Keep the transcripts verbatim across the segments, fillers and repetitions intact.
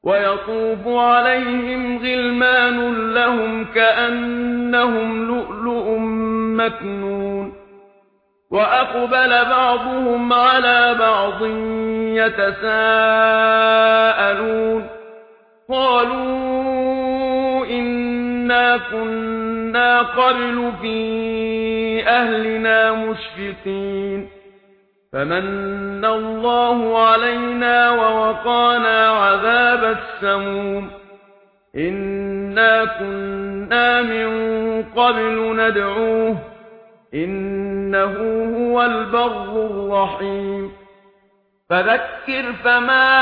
ويطوف عليهم غلمان لهم كأنهم لؤلؤ مكنون وأقبل بعضهم على بعض يتساءلون قالوا إنا كنا قبل في أهلنا مشفقين فمن الله علينا ووقانا عذاب السموم إنا كنا من قبل ندعوه إنه هو البر الرحيم فذكر فما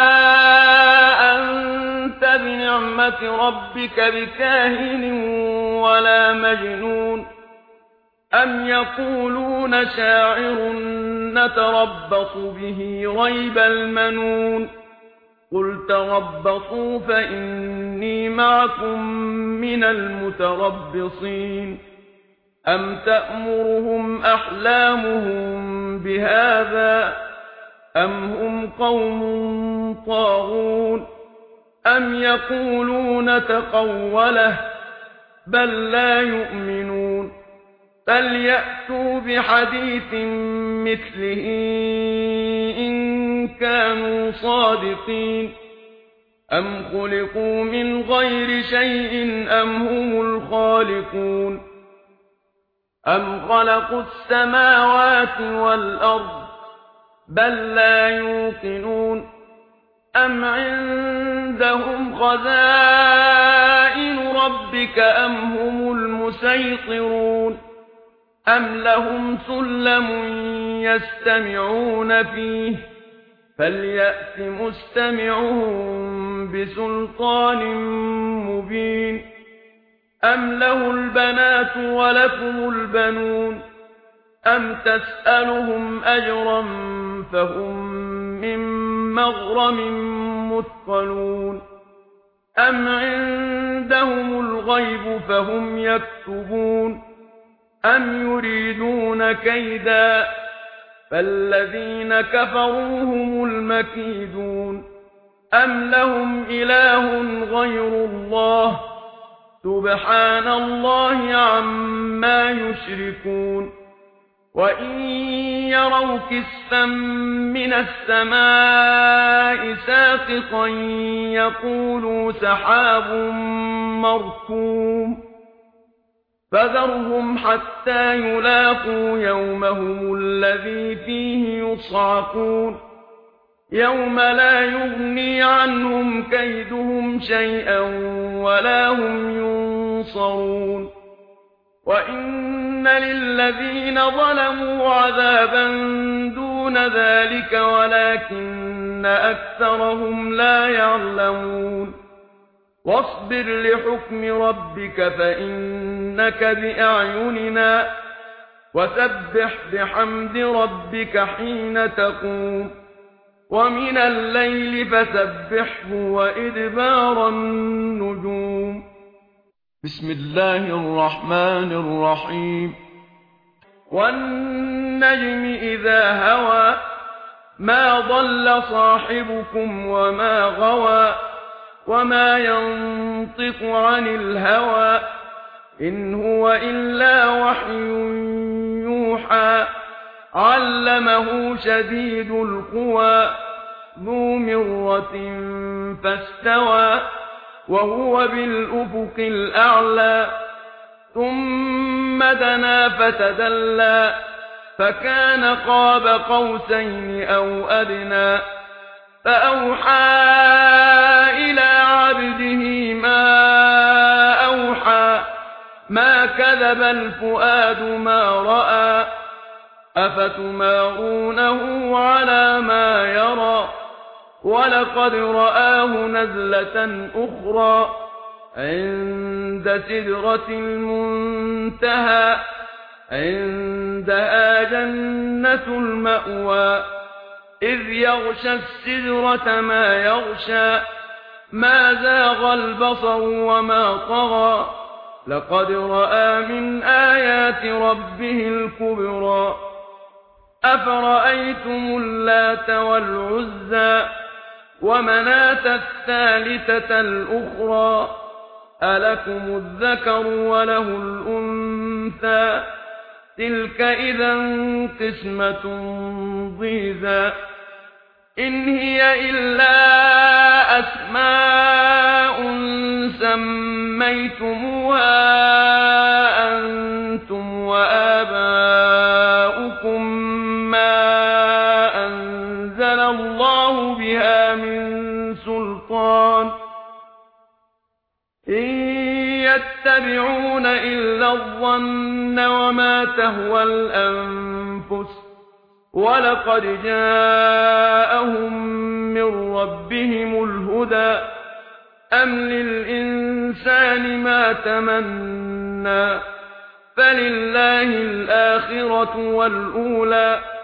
أنت بنعمة ربك بكاهن ولا مجنون أم يقولون شاعر نتربص به ريب المنون قل تربصوا فإني معكم من المتربصين أم تأمرهم أحلامهم بهذا أم هم قوم طاغون أم يقولون تقوله بل لا يؤمنون فليأتوا بحديث مثله إن كانوا صادقين أم خلقوا من غير شيء أم هم الخالقون أم خلقوا السماوات والأرض بل لا يوقنون أم عندهم خزائن ربك أم هم المسيطرون أم لهم سلم يستمعون فيه فليأت مستمعهم بسلطان مبين أم له البنات ولكم البنون أم تسألهم أجرا فهم من مغرم مثقلون أم عندهم الغيب فهم يكتبون أم يريدون كيدا فالذين كفروا هم المكيدون أم لهم إله غير الله سبحان الله عما يشركون وإن يروا كسفا من السماء ساقطا يقولوا سحاب مركوم فذرهم حتى يلاقوا يومهم الذي فيه يصعقون يوم لا يغني عنهم كيدهم شيئا ولا هم ينصرون وإن للذين ظلموا عذابا دون ذلك ولكن أكثرهم لا يعلمون واصبر لحكم ربك فإنك بأعيننا وسبح بحمد ربك حين تقوم ومن الليل فسبحه وإدبار النجوم بسم الله الرحمن الرحيم والنجم إذا هوى ما ضل صاحبكم وما غوى وما ينطق عن الهوى إن هو إلا وحي يوحى علمه شديد القوى ذو مرة فاستوى وهو بالأفق الأعلى ثم دنا فتدلى فكان قاب قوسين أو أدنى فأوحى إلى عبده ما أوحى ما كذب الفؤاد ما رأى أفتمارونه على ما يرى ولقد رآه نزلة أخرى عند سدرة المنتهى عندها جنة المأوى إذ يغشى السدرة ما يغشى ما زاغ البصر وما طغى لقد رأى من آيات ربه الكبرى أفرأيتم اللات والعزى ومناة الثالثة الأخرى ألكم الذكر وله الأنثى تلك إذا قسمة ضيزى إن هي إلا أسماء سميتموها أنتم وآباؤكم ما أنزل الله بها من سلطان إن يتبعون إلا الظن وما تهوى الأنفس ولقد جاءهم من ربهم الهدى أم للإنسان ما تمنى فلله الآخرة والأولى